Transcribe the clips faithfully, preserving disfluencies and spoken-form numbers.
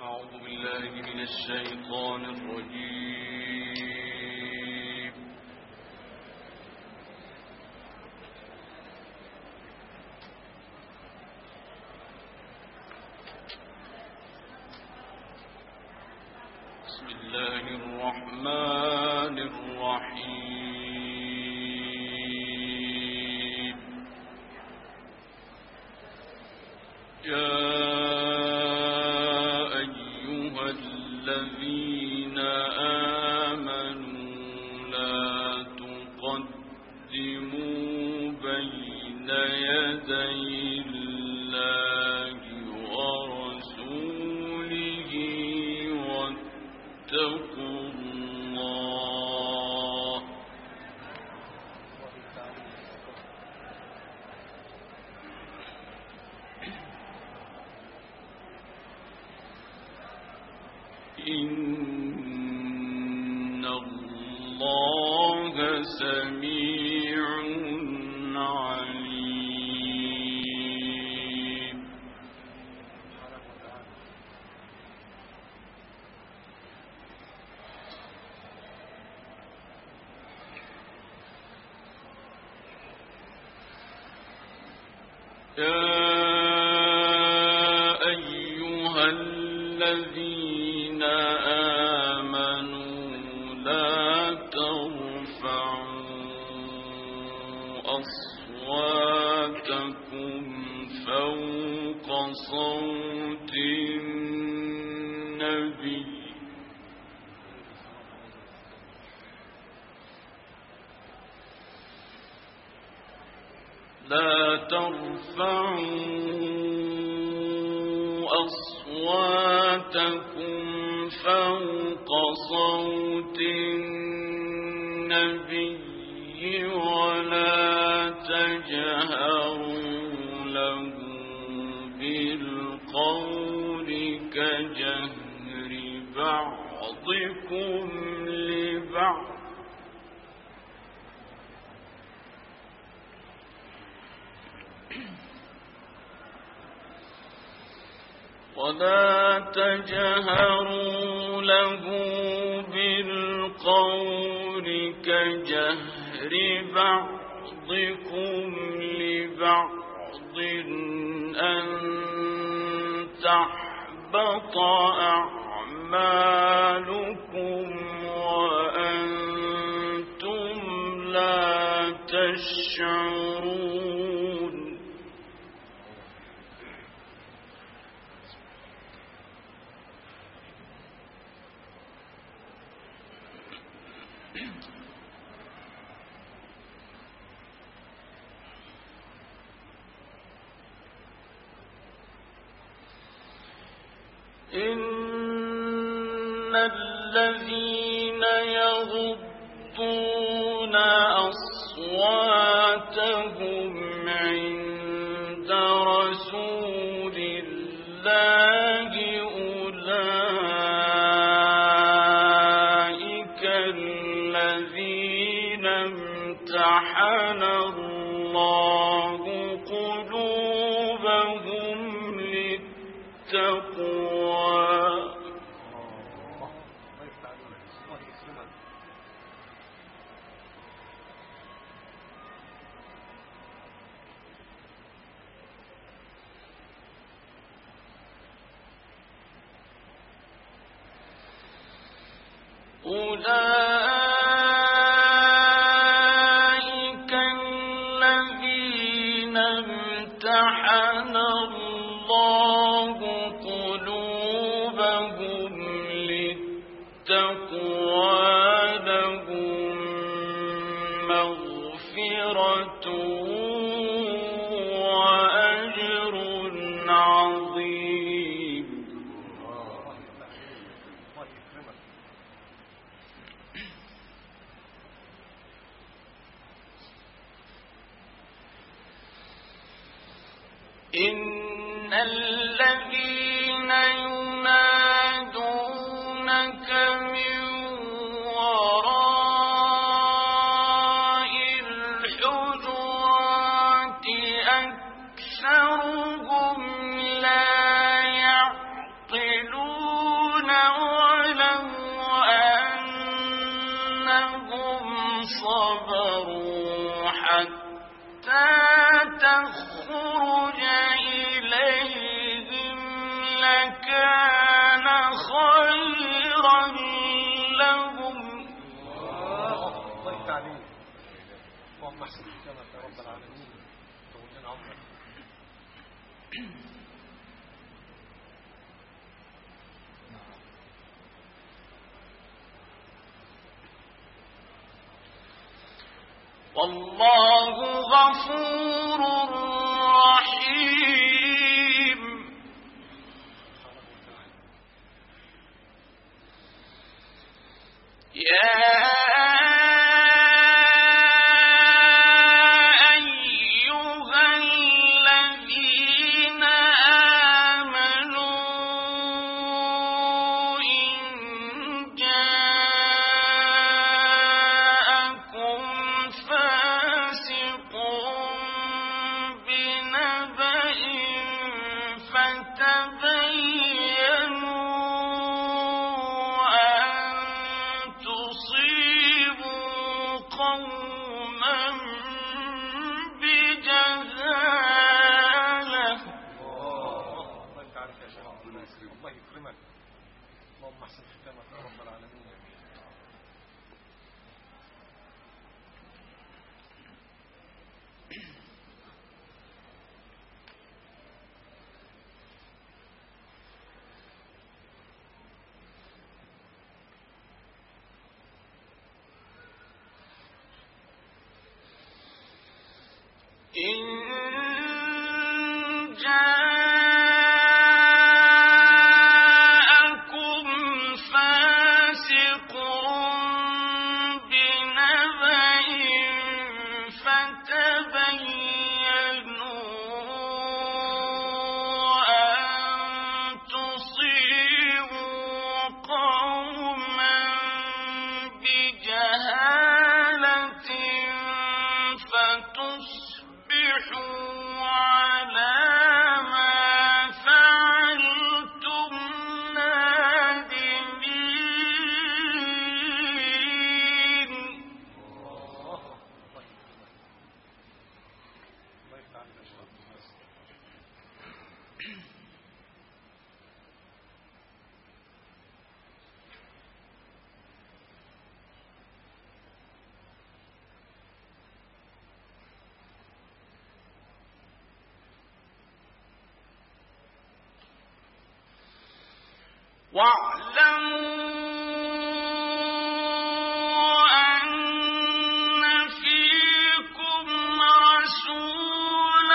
أعوذ بالله من الشيطان الرجيم. بسم الله الرحمن الرحيم. يا الذين آمنوا لا تقدموا بين يدي الله ورسوله واتقوا الله إن الله سميع عليم. يا أيها الذين آمنوا لا ترفعوا أصواتكم فوق صوت النبي لا ترفعوا أصواتكم فوق صوت النبي ولا تجهروا له بالقول كجهر بعضكم لبعض ولا تجهروا له بالقول كجهر بعضكم لبعض أن تحبط أعمالكم وأنتم لا تشعرون. إن الذين يغضون أصواتهم عند رسول الله أولئك الذين امتحن الله قلوبهم للتقوى. أولئك الذين امتحن الله قلوبهم للتقوى لهم مغفرة وأجر عظيم. إن الذين ينادونك من وراء الحجرات أكثرهم لا يعقلون. لكان خيرا لهم. الله يفتح عليك. اللهم احسن ختامك يا رب العالمين. طول لنا عمرك. والله غفور رحيم. يا إن جاءكم فاسق بنبأ فتبينوا أن تصيبوا قوما بجهالة فتصبحوا على ما فعلتم نادمين. واعلموا أن فيكم رسول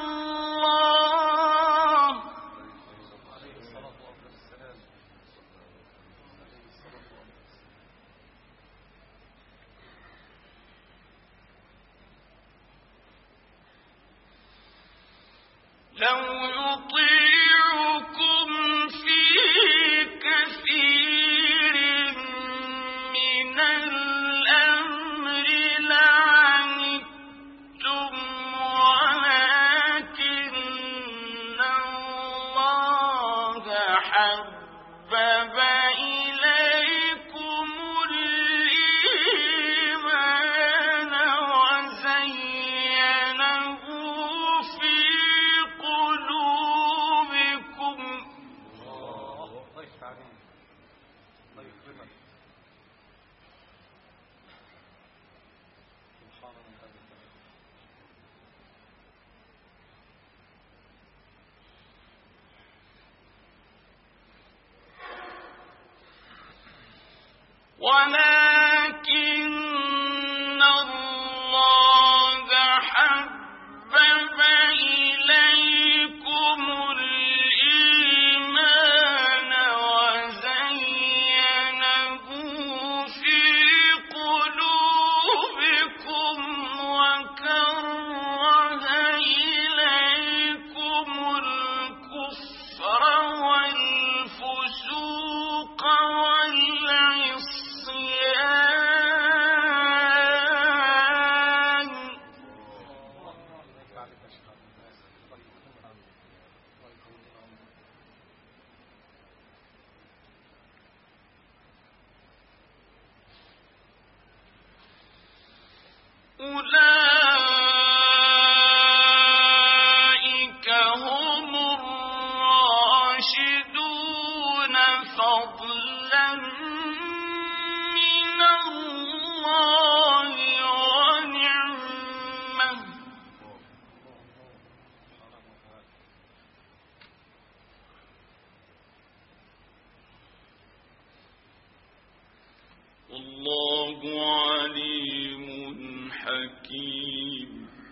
الله لو يطيعكم في كثير من الأمر لعنتم ولكن الله حبب إليكم الإيمان وزينه في قلوبكم. الله يفتح عليك. الله يكرمك. سبحان من هذا الكلام. ولكن الله حبب إليكم الإيمان وزينه في قلوبكم وكره إليكم الكفر والفسوق والعصيان. أولئك هم الراشدون. فضلا من الله ونعمة والله عليم حكيم.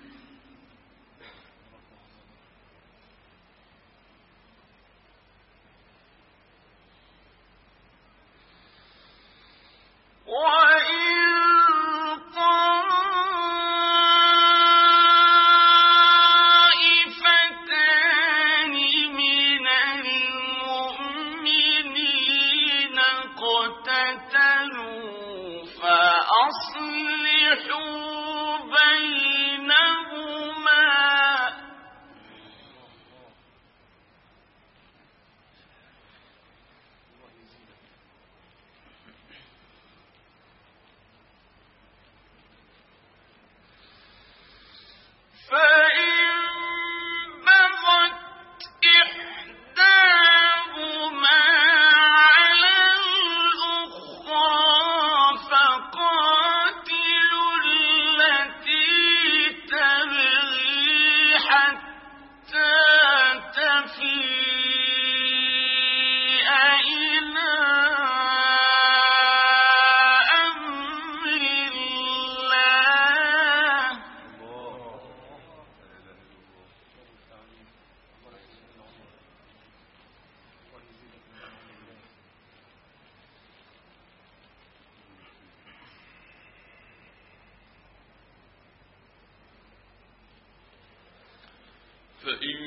فإن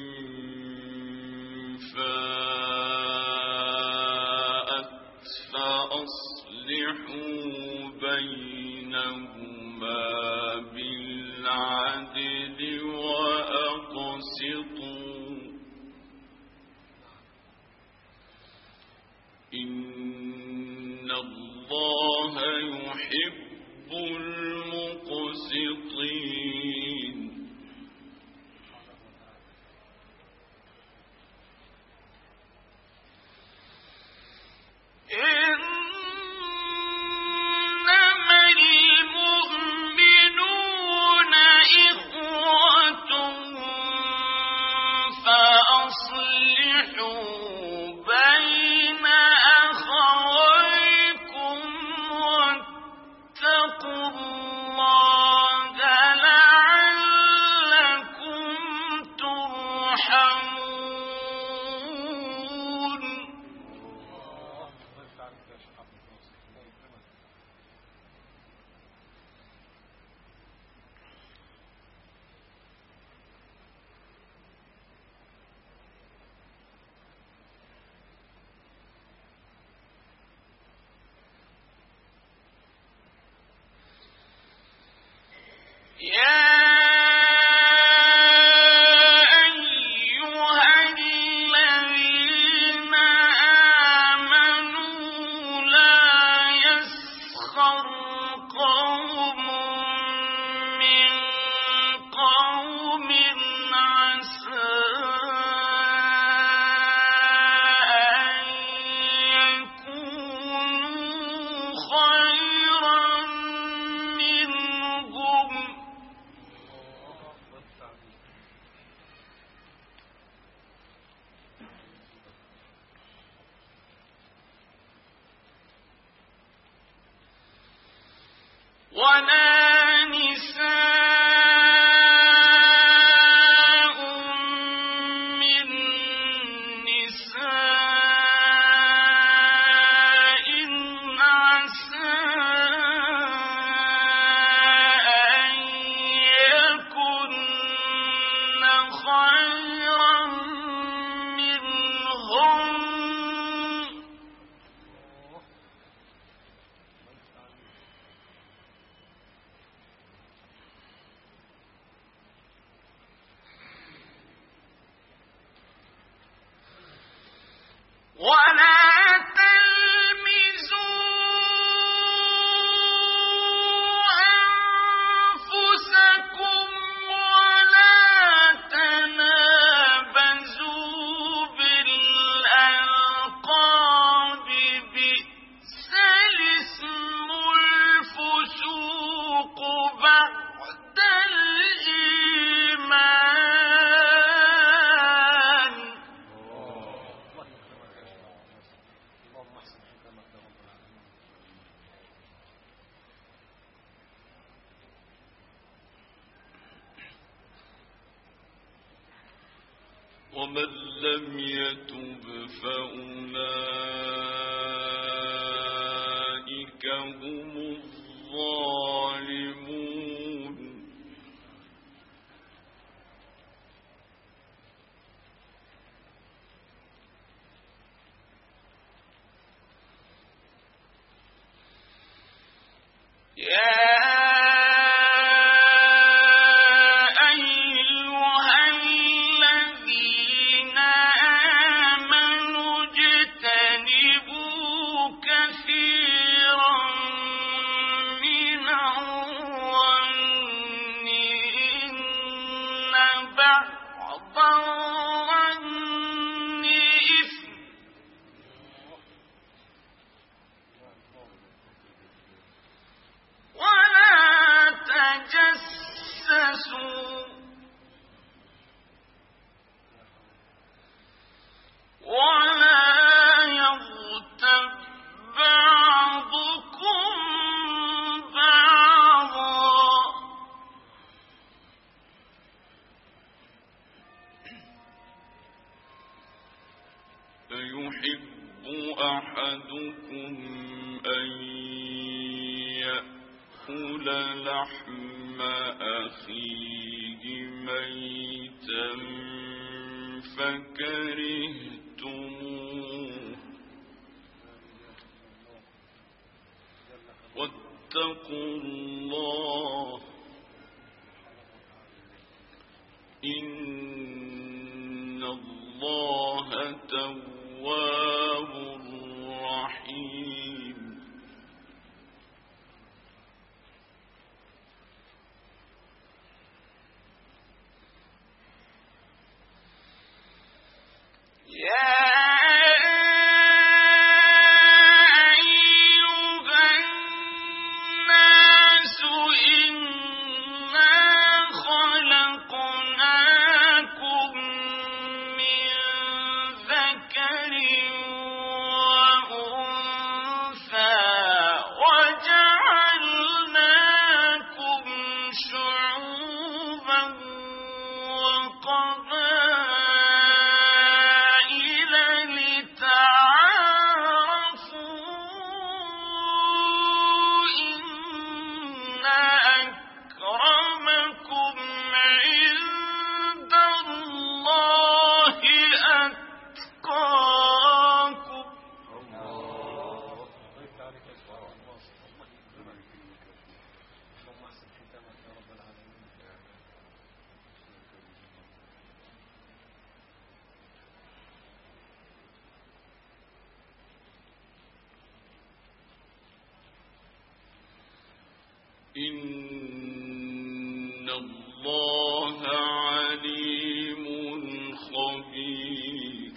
فاءت فأصلحوا بينهما بالعدل وأقسطوا إن الله يحب المقسطين. ولا نساء من نساء عسى أن يكن خيرا منهم ولا تلمزوا أنفسكم ولا تنابزوا بالألقاب ومن لم يتب فأولئك هم الظالمون يا أيحب أحدكم أن يأكل لحم أخيه ميتا فكرهتموه واتقوا الله إن الله تواب رحيم يا إن الله عليم خبير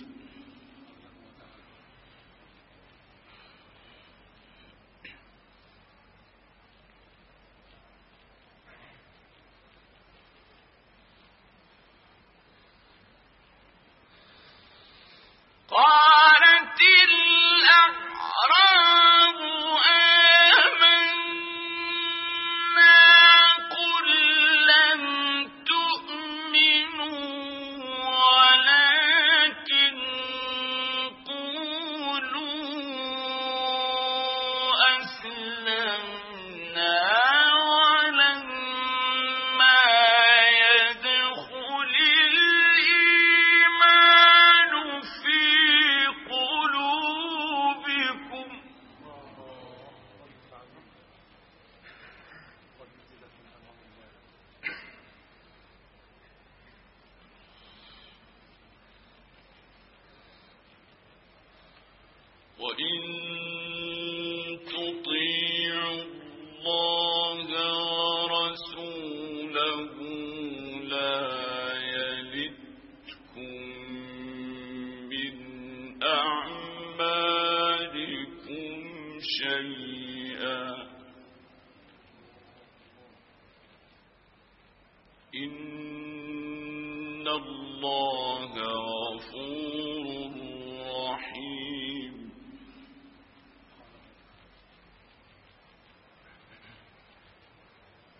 قالت الأعراب وإن تطيعوا الله ورسوله لا يلتكم من أعمالكم شيئا إن الله غفور رحيم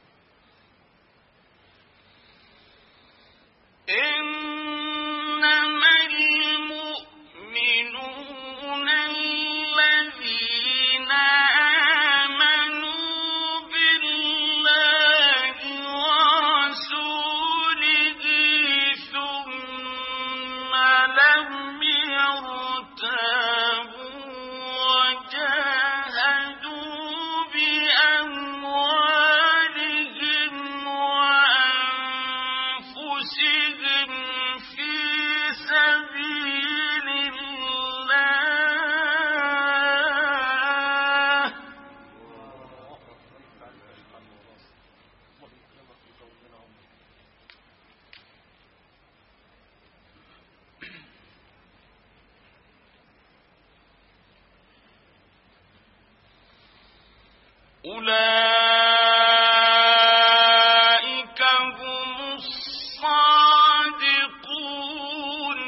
إنما أولئك هم الصادقون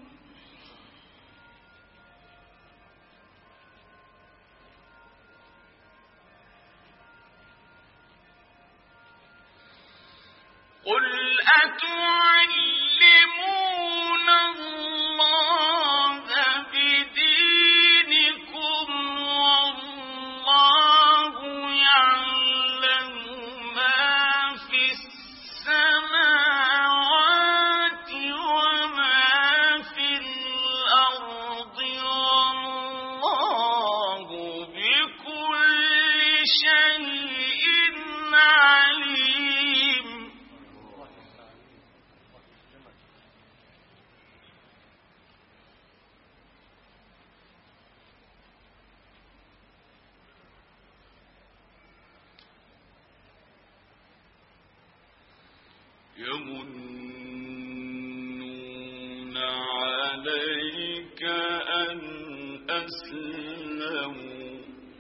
قل أتعلمون الله بدينكم والله يعلم ما في السماوات وما في الأرض والله بكل شيء عليم يمنون عليك أن أسلموا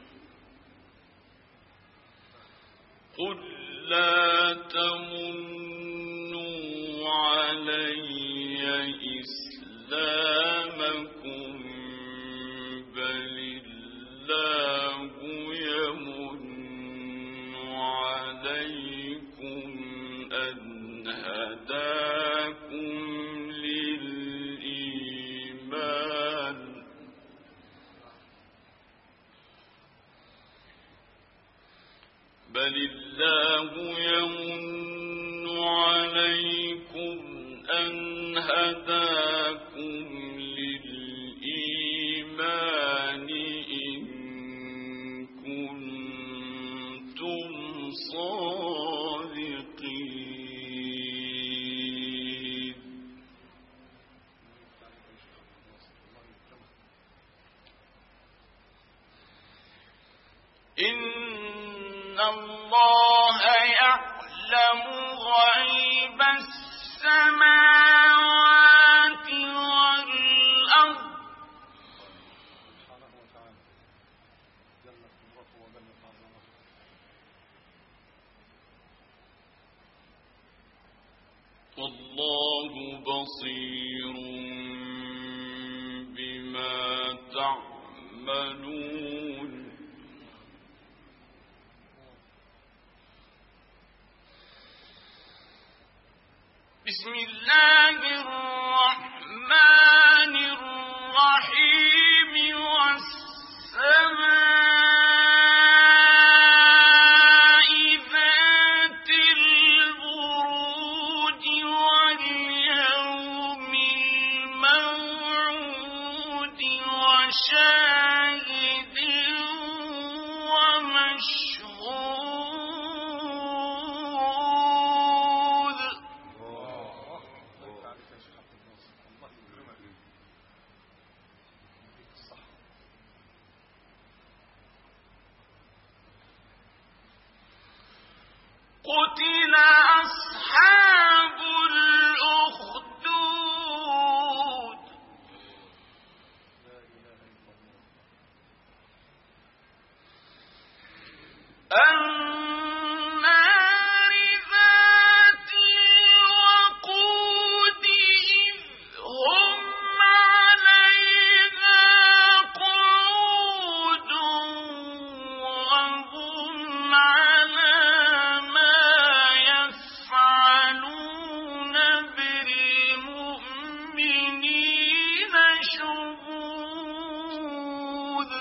قل لا تمنوا علي إسلامكم بل الله يمن عليكم أن هداكم للإيمان بل الله يمن عليكم أن هداكم للإيمان إن كنتم صادقين إن الله يعلم غيب السماوات والأرض والله بصير بما تعملون بسم الله الرحمن الرحيم والسماء ذات البروج واليوم الموعود وشاهد ومشهود قتل أصحاب الأخدود النار ذات الوقود إذ هم عليها قعود وهم على ما يفعلون بالمؤمنين شهود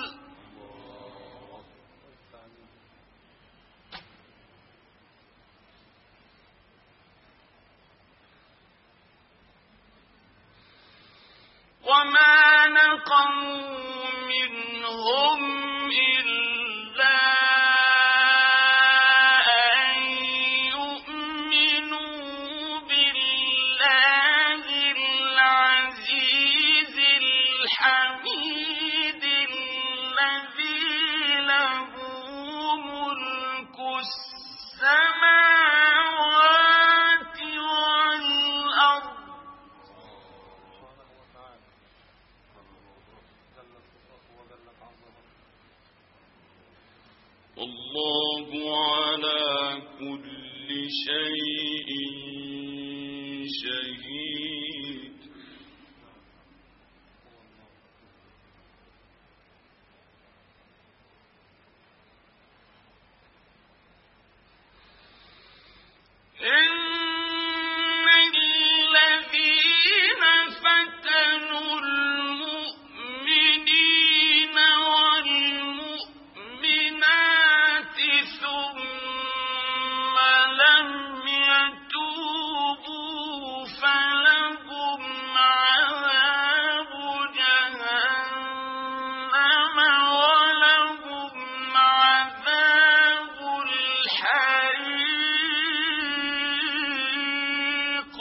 وما نقموا منهم إلا أن يؤمنوا بالله العزيز الحميد الذي له ملك السماوات والأرض والله على كل شيء شهيد. إن الذين فتنوا المؤمنين والمؤمنات ثم لم يتوبوا فلهم عذاب جهنم ولهم عذاب الحريق.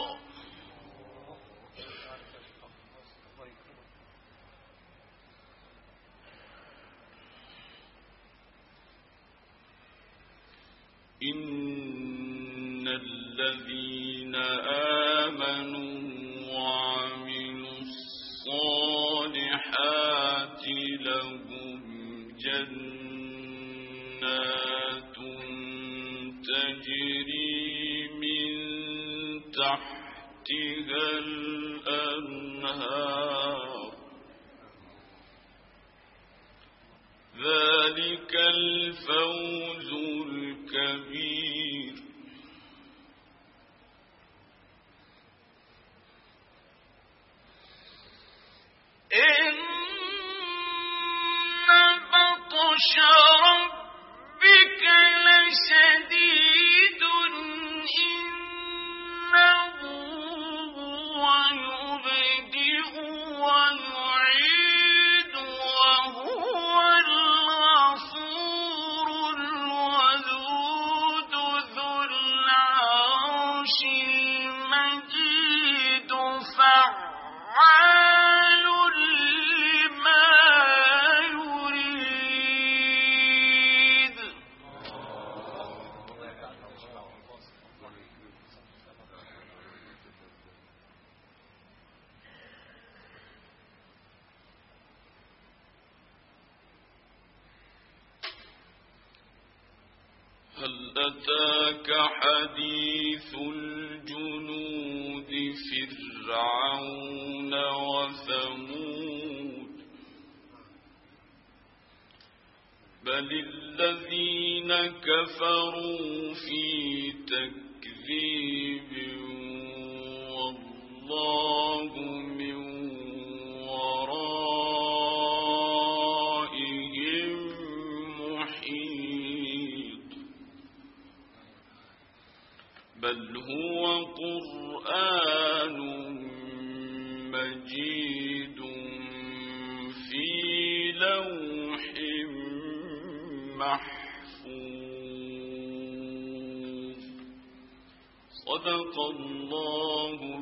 إن الذين آمنوا وعملوا الصالحات لهم جنات تجري من تحتها الأنهار ذلك الفوز الكبير. إن بطش ربك لشديد إنه هو يبدئ ويعيد وهو الغفور الودود ذو العرش المجيد فعال لما يريد. هل أتاك حديث الجنود فرعون وثمود بل الذين كفروا في تكذيب والله من ورائهم محيط. بل هو قرآن مجيد في لوح محفوظ. صدق الله